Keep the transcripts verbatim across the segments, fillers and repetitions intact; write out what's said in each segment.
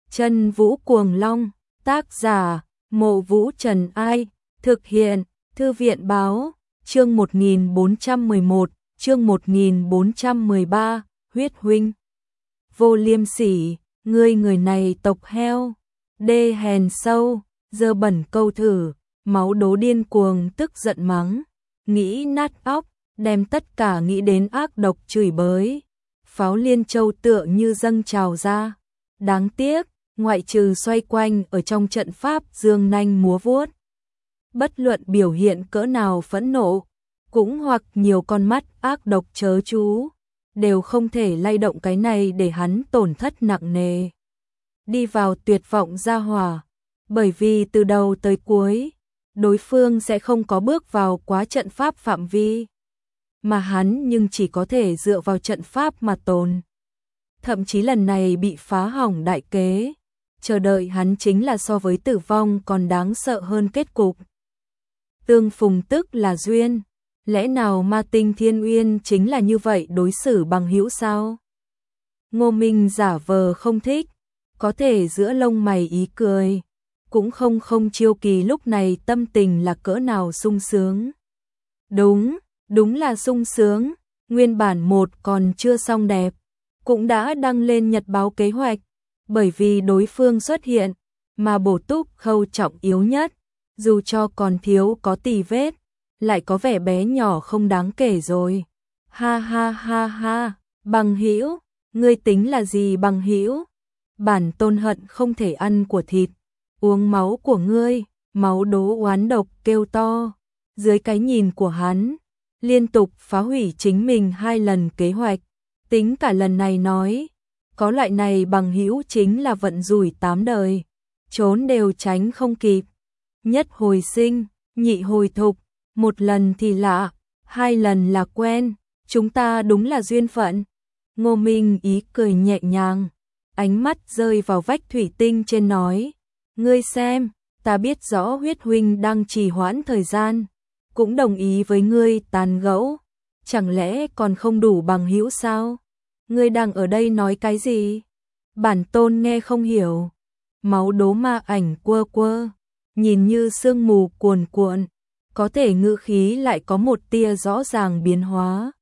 Chân Vũ Cuồng Long, tác giả, Mộ Vũ Trần Ai, thực hiện, Thư viện Báo, chương một nghìn bốn trăm mười một, chương một nghìn bốn trăm mười ba, huyết huynh. Vô liêm sỉ, ngươi người này tộc heo, đê hèn sâu, dơ bẩn câu thử, máu đố điên cuồng tức giận mắng, nghĩ nát óc, đem tất cả nghĩ đến ác độc chửi bới. Pháo liên châu tựa như dâng trào ra. Đáng tiếc, ngoại trừ xoay quanh ở trong trận pháp dương nanh múa vuốt. Bất luận biểu hiện cỡ nào phẫn nộ, cũng hoặc nhiều con mắt ác độc chớ chú, đều không thể lay động cái này để hắn tổn thất nặng nề. Đi vào tuyệt vọng ra hỏa, bởi vì từ đầu tới cuối, đối phương sẽ không có bước vào quá trận pháp phạm vi. Mà hắn nhưng chỉ có thể dựa vào trận pháp mà tồn. Thậm chí lần này bị phá hỏng đại kế, chờ đợi hắn chính là so với tử vong còn đáng sợ hơn kết cục. Tương phùng tức là duyên, lẽ nào Ma Tinh Thiên Uyên chính là như vậy đối xử bằng hữu sao? Ngô Minh giả vờ không thích, có thể giữa lông mày ý cười, cũng không không chiêu kỳ lúc này tâm tình là cỡ nào sung sướng. Đúng, đúng là sung sướng, nguyên bản một còn chưa xong đẹp, cũng đã đăng lên nhật báo kế hoạch, bởi vì đối phương xuất hiện, mà bổ túc khâu trọng yếu nhất, dù cho còn thiếu có tì vết, lại có vẻ bé nhỏ không đáng kể rồi. Ha ha ha ha, bằng hữu, ngươi tính là gì bằng hữu? Bản tôn hận không thể ăn của thịt, uống máu của ngươi, máu đố oán độc kêu to, dưới cái nhìn của hắn, liên tục phá hủy chính mình hai lần kế hoạch, tính cả lần này nói, có loại này bằng hữu chính là vận rủi tám đời, trốn đều tránh không kịp. Nhất hồi sinh, nhị hồi thục, một lần thì lạ, hai lần là quen, chúng ta đúng là duyên phận. Ngô Minh ý cười nhẹ nhàng, ánh mắt rơi vào vách thủy tinh trên nói, ngươi xem, ta biết rõ huyết huynh đang trì hoãn thời gian, cũng đồng ý với ngươi tàn gẫu, chẳng lẽ còn không đủ bằng hữu sao? Ngươi đang ở đây nói cái gì? Bản tôn nghe không hiểu. Máu đố ma ảnh quơ quơ, nhìn như sương mù cuồn cuộn, có thể ngữ khí lại có một tia rõ ràng biến hóa.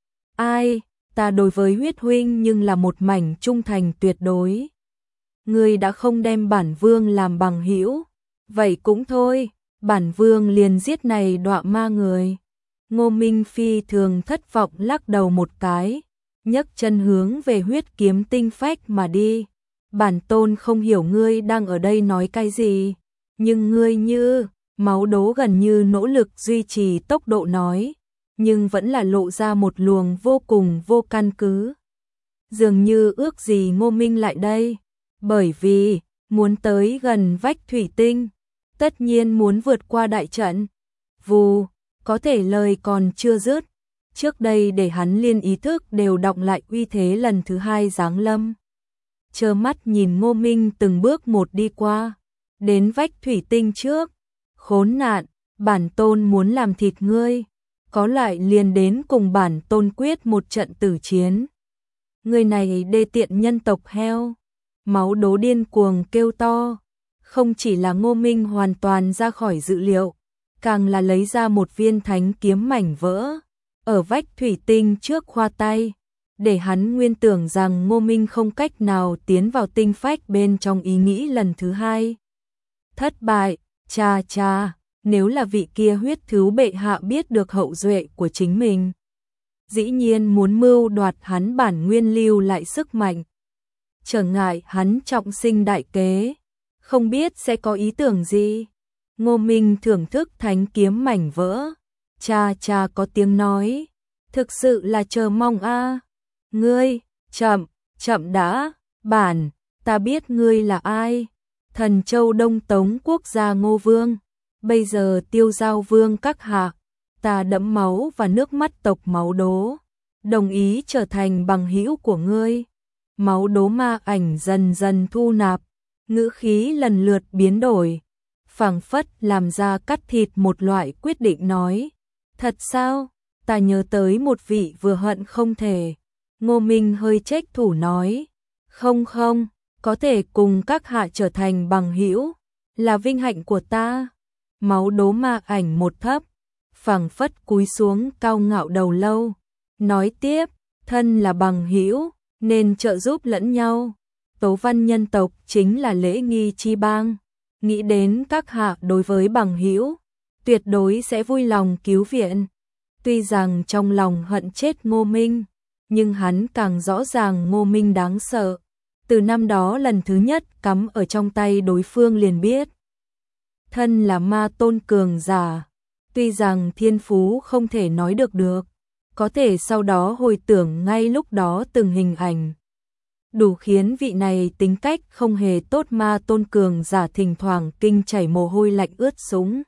Ai, ta đối với huyết huynh nhưng là một mảnh trung thành tuyệt đối. Ngươi đã không đem bản vương làm bằng hữu, vậy cũng thôi, bản vương liền giết này đọa ma người. Ngô Minh phi thường thất vọng lắc đầu một cái, nhấc chân hướng về huyết kiếm tinh phách mà đi. Bản tôn không hiểu ngươi đang ở đây nói cái gì, nhưng ngươi như, máu đố gần như nỗ lực duy trì tốc độ nói, nhưng vẫn là lộ ra một luồng vô cùng vô căn cứ. Dường như ước gì Ngô Minh lại đây, bởi vì, muốn tới gần vách thủy tinh, tất nhiên muốn vượt qua đại trận. Vù, có thể lời còn chưa dứt, trước đây để hắn liên ý thức đều đọng lại uy thế lần thứ hai giáng lâm. Chơ mắt nhìn Ngô Minh từng bước một đi qua, đến vách thủy tinh trước, khốn nạn, bản tôn muốn làm thịt ngươi, có lại liền đến cùng bản tôn quyết một trận tử chiến. Người này đê tiện nhân tộc heo, máu đố điên cuồng kêu to, không chỉ là Ngô Minh hoàn toàn ra khỏi dự liệu, càng là lấy ra một viên thánh kiếm mảnh vỡ, ở vách thủy tinh trước khoa tay, để hắn nguyên tưởng rằng Ngô Minh không cách nào tiến vào tinh phách bên trong ý nghĩ lần thứ hai. Thất bại, cha cha, nếu là vị kia huyết thứ bệ hạ biết được hậu duệ của chính mình, dĩ nhiên muốn mưu đoạt hắn bản nguyên lưu lại sức mạnh, trở ngại hắn trọng sinh đại kế, không biết sẽ có ý tưởng gì. Ngô Minh thưởng thức thánh kiếm mảnh vỡ, cha cha có tiếng nói, thực sự là chờ mong a. À. Ngươi, chậm, chậm đã, bản, ta biết ngươi là ai, Thần Châu Đông Tống quốc gia Ngô Vương, bây giờ Tiêu Giao Vương các hạ, ta đẫm máu và nước mắt tộc máu đố, đồng ý trở thành bằng hữu của ngươi. Máu đố ma ảnh dần dần thu nạp, ngữ khí lần lượt biến đổi, phảng phất làm ra cắt thịt một loại quyết định nói, thật sao, ta nhớ tới một vị vừa hận không thể. Ngô Minh hơi trách thủ nói, không không, có thể cùng các hạ trở thành bằng hữu, là vinh hạnh của ta. Máu đố ma ảnh một thấp, phẳng phất cúi xuống cao ngạo đầu lâu, nói tiếp, thân là bằng hữu nên trợ giúp lẫn nhau. Tố văn nhân tộc chính là lễ nghi chi bang, nghĩ đến các hạ đối với bằng hữu, tuyệt đối sẽ vui lòng cứu viện. Tuy rằng trong lòng hận chết Ngô Minh, nhưng hắn càng rõ ràng Ngô Minh đáng sợ. Từ năm đó lần thứ nhất cắm ở trong tay đối phương liền biết. Thân là ma tôn cường giả, tuy rằng thiên phú không thể nói được được, có thể sau đó hồi tưởng ngay lúc đó từng hình ảnh. Đủ khiến vị này tính cách không hề tốt ma tôn cường giả thỉnh thoảng kinh chảy mồ hôi lạnh ướt sũng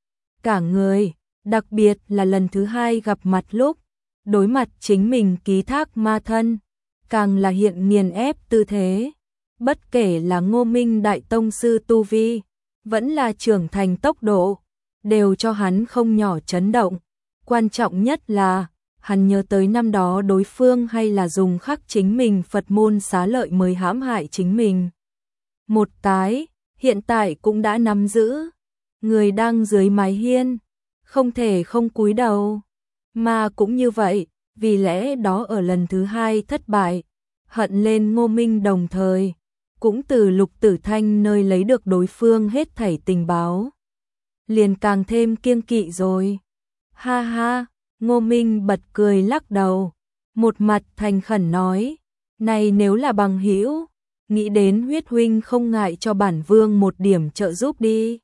cả người, đặc biệt là lần thứ hai gặp mặt lúc, đối mặt chính mình ký thác ma thân, càng là hiện nghiền ép tư thế. Bất kể là Ngô Minh đại tông sư tu vi, vẫn là trưởng thành tốc độ, đều cho hắn không nhỏ chấn động. Quan trọng nhất là, hắn nhớ tới năm đó đối phương hay là dùng khắc chính mình Phật môn xá lợi mới hãm hại chính mình. Một cái, hiện tại cũng đã nắm giữ. Người đang dưới mái hiên, không thể không cúi đầu. Mà cũng như vậy, vì lẽ đó ở lần thứ hai thất bại, hận lên Ngô Minh đồng thời, cũng từ Lục Tử Thanh nơi lấy được đối phương hết thảy tình báo. Liền càng thêm kiêng kỵ rồi. Ha ha, Ngô Minh bật cười lắc đầu, một mặt thành khẩn nói, này nếu là bằng hữu, nghĩ đến huyết huynh không ngại cho bản vương một điểm trợ giúp đi.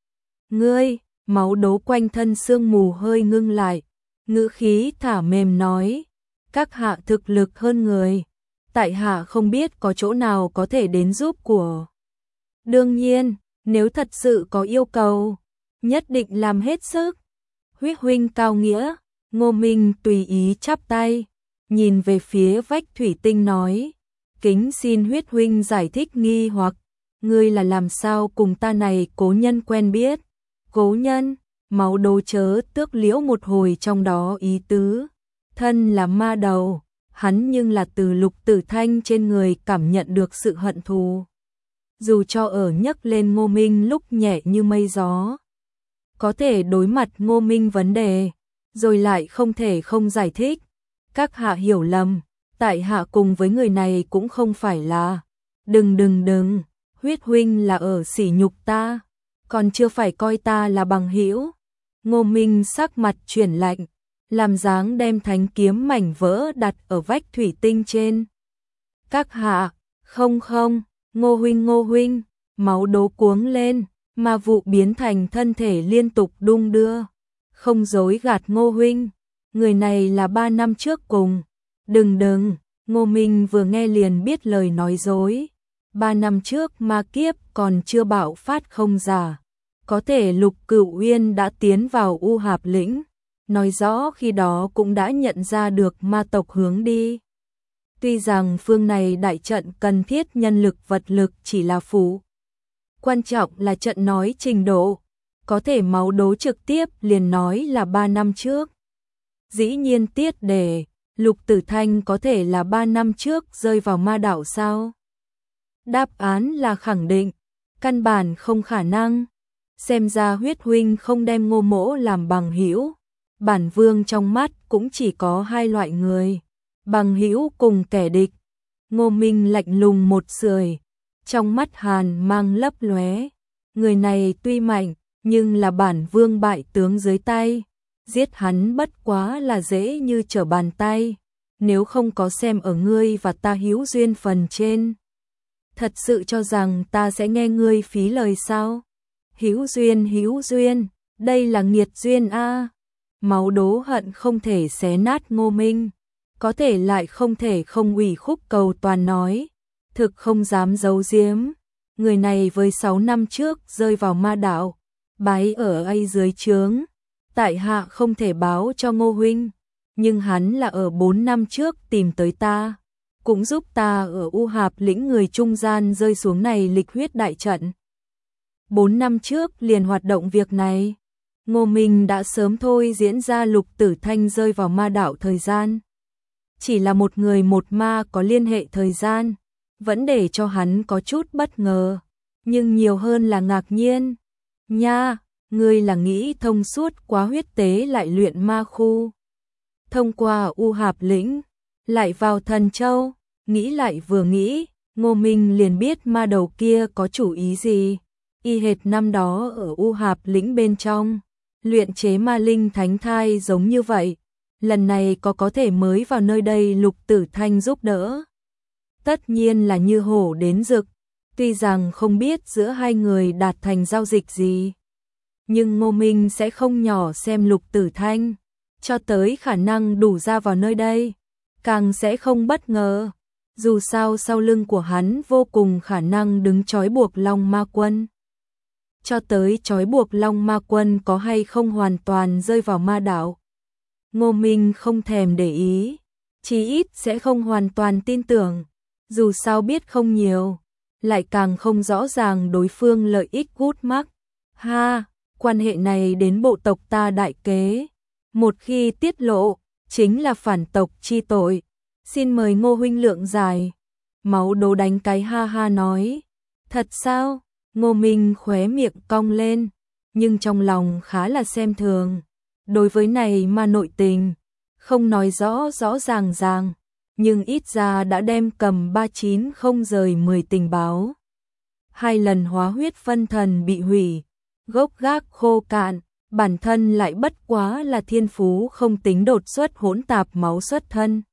Ngươi, máu đố quanh thân sương mù hơi ngưng lại, ngữ khí thả mềm nói, các hạ thực lực hơn người, tại hạ không biết có chỗ nào có thể đến giúp của. Đương nhiên, nếu thật sự có yêu cầu, nhất định làm hết sức. Huyết huynh cao nghĩa. Ngô Minh tùy ý chắp tay, nhìn về phía vách thủy tinh nói, kính xin huyết huynh giải thích nghi hoặc, ngươi là làm sao cùng ta này cố nhân quen biết. Cố nhân, máu đố chớ tước liễu một hồi trong đó ý tứ, thân là ma đầu, hắn nhưng là từ Lục Tử Thanh trên người cảm nhận được sự hận thù. Dù cho ở nhấc lên Ngô Minh lúc nhẹ như mây gió, có thể đối mặt Ngô Minh vấn đề, rồi lại không thể không giải thích. Các hạ hiểu lầm, tại hạ cùng với người này cũng không phải là. Đừng đừng đừng, huyết huynh là ở sỉ nhục ta, còn chưa phải coi ta là bằng hữu. Ngô Minh sắc mặt chuyển lạnh, làm dáng đem thánh kiếm mảnh vỡ đặt ở vách thủy tinh trên. Các hạ, không không, Ngô huynh Ngô huynh, máu đố cuống lên, ma vụ biến thành thân thể liên tục đung đưa. Không dối gạt Ngô huynh, người này là ba năm trước cùng. Đừng đừng, Ngô Minh vừa nghe liền biết lời nói dối. Ba năm trước ma kiếp còn chưa bạo phát không giả. Có thể Lục Cửu Uyên đã tiến vào U Hạp lĩnh, nói rõ khi đó cũng đã nhận ra được ma tộc hướng đi. Tuy rằng phương này đại trận cần thiết nhân lực vật lực chỉ là phụ, quan trọng là trận nói trình độ. Có thể máu đố trực tiếp liền nói là ba năm trước. Dĩ nhiên tiết để, Lục Tử Thanh có thể là ba năm trước rơi vào ma đảo sao? Đáp án là khẳng định, căn bản không khả năng. Xem ra huyết huynh không đem Ngô Mỗ làm bằng hữu. Bản vương trong mắt cũng chỉ có hai loại người, bằng hữu cùng kẻ địch. Ngô Minh lạnh lùng một sưởi, trong mắt hàn mang lấp lóe. Người này tuy mạnh, nhưng là bản vương bại tướng dưới tay, giết hắn bất quá là dễ như trở bàn tay, nếu không có xem ở ngươi và ta hữu duyên phần trên. Thật sự cho rằng ta sẽ nghe ngươi phí lời sao? Hữu duyên hữu duyên, đây là nghiệt duyên a. Máu đố hận không thể xé nát Ngô Minh, có thể lại không thể không ủy khúc cầu toàn nói, thực không dám giấu giếm. Người này với sáu năm trước rơi vào ma đạo, bái ở ai dưới trướng, tại hạ không thể báo cho Ngô huynh, nhưng hắn là ở bốn năm trước tìm tới ta, cũng giúp ta ở U Hạp lĩnh người trung gian rơi xuống này lịch huyết đại trận. Bốn năm trước liền hoạt động việc này, Ngô Minh đã sớm thôi diễn ra Lục Tử Thanh rơi vào ma đạo thời gian. Chỉ là một người một ma có liên hệ thời gian, vẫn để cho hắn có chút bất ngờ, nhưng nhiều hơn là ngạc nhiên. Nha, ngươi là nghĩ thông suốt quá huyết tế lại luyện ma khu. Thông qua U Hạp lĩnh, lại vào Thần Châu, nghĩ lại vừa nghĩ, Ngô Minh liền biết ma đầu kia có chủ ý gì. Y hệt năm đó ở U Hạp lĩnh bên trong, luyện chế ma linh thánh thai giống như vậy, lần này có có thể mới vào nơi đây Lục Tử Thanh giúp đỡ. Tất nhiên là như hổ đến rực, tuy rằng không biết giữa hai người đạt thành giao dịch gì, nhưng Ngô Minh sẽ không nhỏ xem Lục Tử Thanh, cho tới khả năng đủ ra vào nơi đây, càng sẽ không bất ngờ, dù sao sau lưng của hắn vô cùng khả năng đứng trói buộc Long Ma Quân. Cho tới trói buộc Long Ma Quân có hay không hoàn toàn rơi vào ma đạo, Ngô Minh không thèm để ý, chí ít sẽ không hoàn toàn tin tưởng, dù sao biết không nhiều, lại càng không rõ ràng đối phương lợi ích gút mắc. Ha, quan hệ này đến bộ tộc ta đại kế, một khi tiết lộ, chính là phản tộc chi tội. Xin mời Ngô huynh lượng giải. Máu Đố đánh cái ha ha nói. Thật sao? Ngô Minh khóe miệng cong lên, nhưng trong lòng khá là xem thường. Đối với này mà nội tình, không nói rõ rõ ràng ràng, nhưng ít ra đã đem cầm ba chín không rời mười tình báo. Hai lần hóa huyết phân thần bị hủy, gốc gác khô cạn, bản thân lại bất quá là thiên phú không tính đột xuất hỗn tạp máu xuất thân.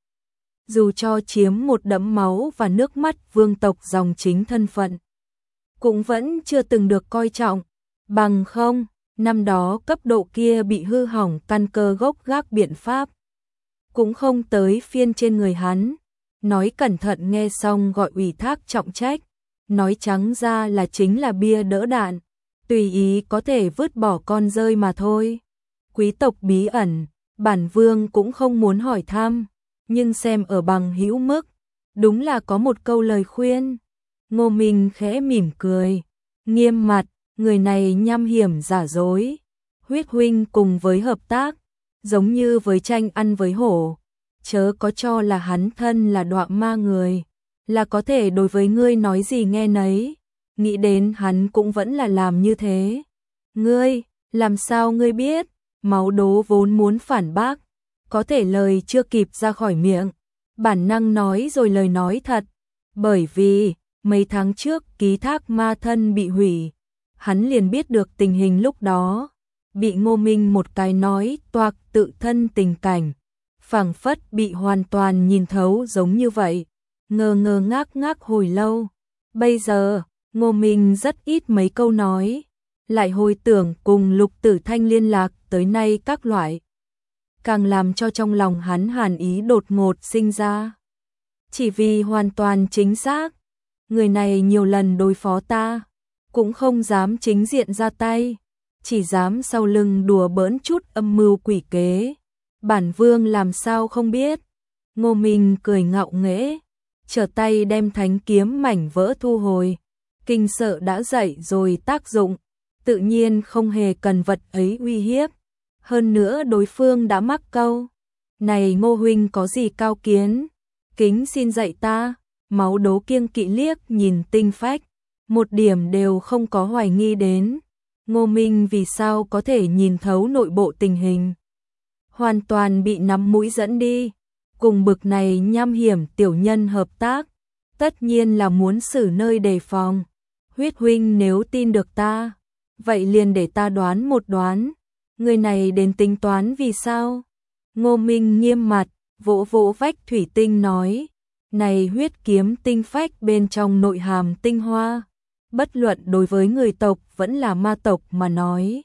Dù cho chiếm một đẫm máu và nước mắt vương tộc dòng chính thân phận, cũng vẫn chưa từng được coi trọng, bằng không, năm đó cấp độ kia bị hư hỏng căn cơ gốc gác biện pháp, cũng không tới phiên trên người hắn. Nói cẩn thận nghe xong gọi ủy thác trọng trách, nói trắng ra là chính là bia đỡ đạn, tùy ý có thể vứt bỏ con rơi mà thôi. Quý tộc bí ẩn, bản vương cũng không muốn hỏi thăm, nhưng xem ở bằng hữu mức, đúng là có một câu lời khuyên. Ngô Minh khẽ mỉm cười, nghiêm mặt, người này nham hiểm giả dối. Huyết huynh cùng với hợp tác, giống như với tranh ăn với hổ, chớ có cho là hắn thân là đọa ma người, là có thể đối với ngươi nói gì nghe nấy. Nghĩ đến hắn cũng vẫn là làm như thế. Ngươi, làm sao ngươi biết? Máu Đố vốn muốn phản bác, có thể lời chưa kịp ra khỏi miệng, bản năng nói rồi lời nói thật, bởi vì mấy tháng trước ký thác ma thân bị hủy, hắn liền biết được tình hình lúc đó, bị Ngô Minh một cái nói toạc tự thân tình cảnh, phảng phất bị hoàn toàn nhìn thấu giống như vậy, ngơ ngơ ngác ngác hồi lâu. Bây giờ, Ngô Minh rất ít mấy câu nói, lại hồi tưởng cùng Lục Tử Thanh liên lạc tới nay các loại, càng làm cho trong lòng hắn hàn ý đột ngột sinh ra. Chỉ vì hoàn toàn chính xác, người này nhiều lần đối phó ta, cũng không dám chính diện ra tay, chỉ dám sau lưng đùa bỡn chút âm mưu quỷ kế. Bản vương làm sao không biết? Ngô Minh cười ngạo nghễ, trở tay đem thánh kiếm mảnh vỡ thu hồi. Kinh sợ đã dậy rồi tác dụng, tự nhiên không hề cần vật ấy uy hiếp. Hơn nữa đối phương đã mắc câu. Này Ngô huynh có gì cao kiến? Kính xin dạy ta. Máu Đố kiêng kỵ liếc nhìn Tinh Phách, một điểm đều không có hoài nghi đến. Ngô Minh vì sao có thể nhìn thấu nội bộ tình hình? Hoàn toàn bị nắm mũi dẫn đi. Cùng bực này nham hiểm tiểu nhân hợp tác, tất nhiên là muốn xử nơi đề phòng. Huyết huynh nếu tin được ta, vậy liền để ta đoán một đoán, người này đến tính toán vì sao? Ngô Minh nghiêm mặt, vỗ vỗ vách thủy tinh nói, này huyết kiếm tinh phách bên trong nội hàm tinh hoa, bất luận đối với người tộc vẫn là ma tộc mà nói,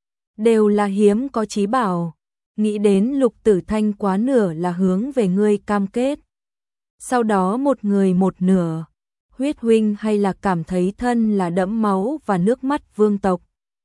đều là hiếm có chí bảo. Nghĩ đến Lục Tử Thanh quá nửa là hướng về ngươi cam kết, sau đó một người một nửa. Huyết huynh hay là cảm thấy thân là đẫm máu và nước mắt vương tộc,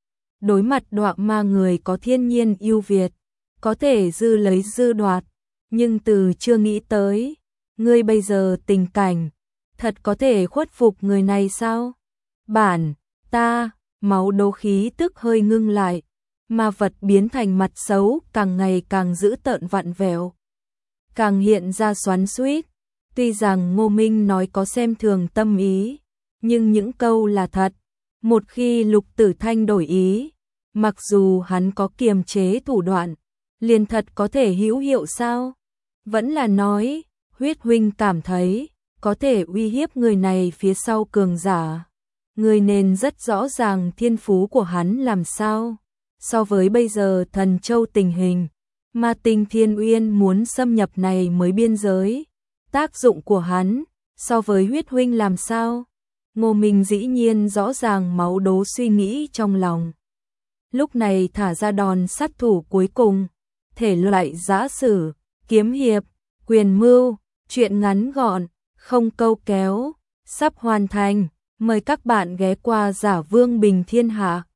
đối mặt đọa ma người có thiên nhiên ưu việt, có thể dư lấy dư đoạt, nhưng từ chưa nghĩ tới, ngươi bây giờ tình cảnh, thật có thể khuất phục người này sao? Bản, ta, Máu Đố khí tức hơi ngưng lại, ma vật biến thành mặt xấu càng ngày càng dữ tợn vặn vẹo, càng hiện ra xoắn xuýt. Tuy rằng Ngô Minh nói có xem thường tâm ý, nhưng những câu là thật. Một khi Lục Tử Thanh đổi ý, mặc dù hắn có kiềm chế thủ đoạn, liền thật có thể hữu hiệu sao? Vẫn là nói, Huyết huynh cảm thấy có thể uy hiếp người này phía sau cường giả. Người nên rất rõ ràng thiên phú của hắn làm sao. So với bây giờ Thần Châu tình hình, mà Tình Thiên Uyên muốn xâm nhập này mới biên giới, tác dụng của hắn so với Huyết huynh làm sao? Ngô Minh dĩ nhiên rõ ràng máu đố suy nghĩ trong lòng. Lúc này thả ra đòn sát thủ cuối cùng, thể loại giã sử, kiếm hiệp, quyền mưu, chuyện ngắn gọn, không câu kéo, sắp hoàn thành. Mời các bạn ghé qua Giả Vương Bình Thiên Hạ.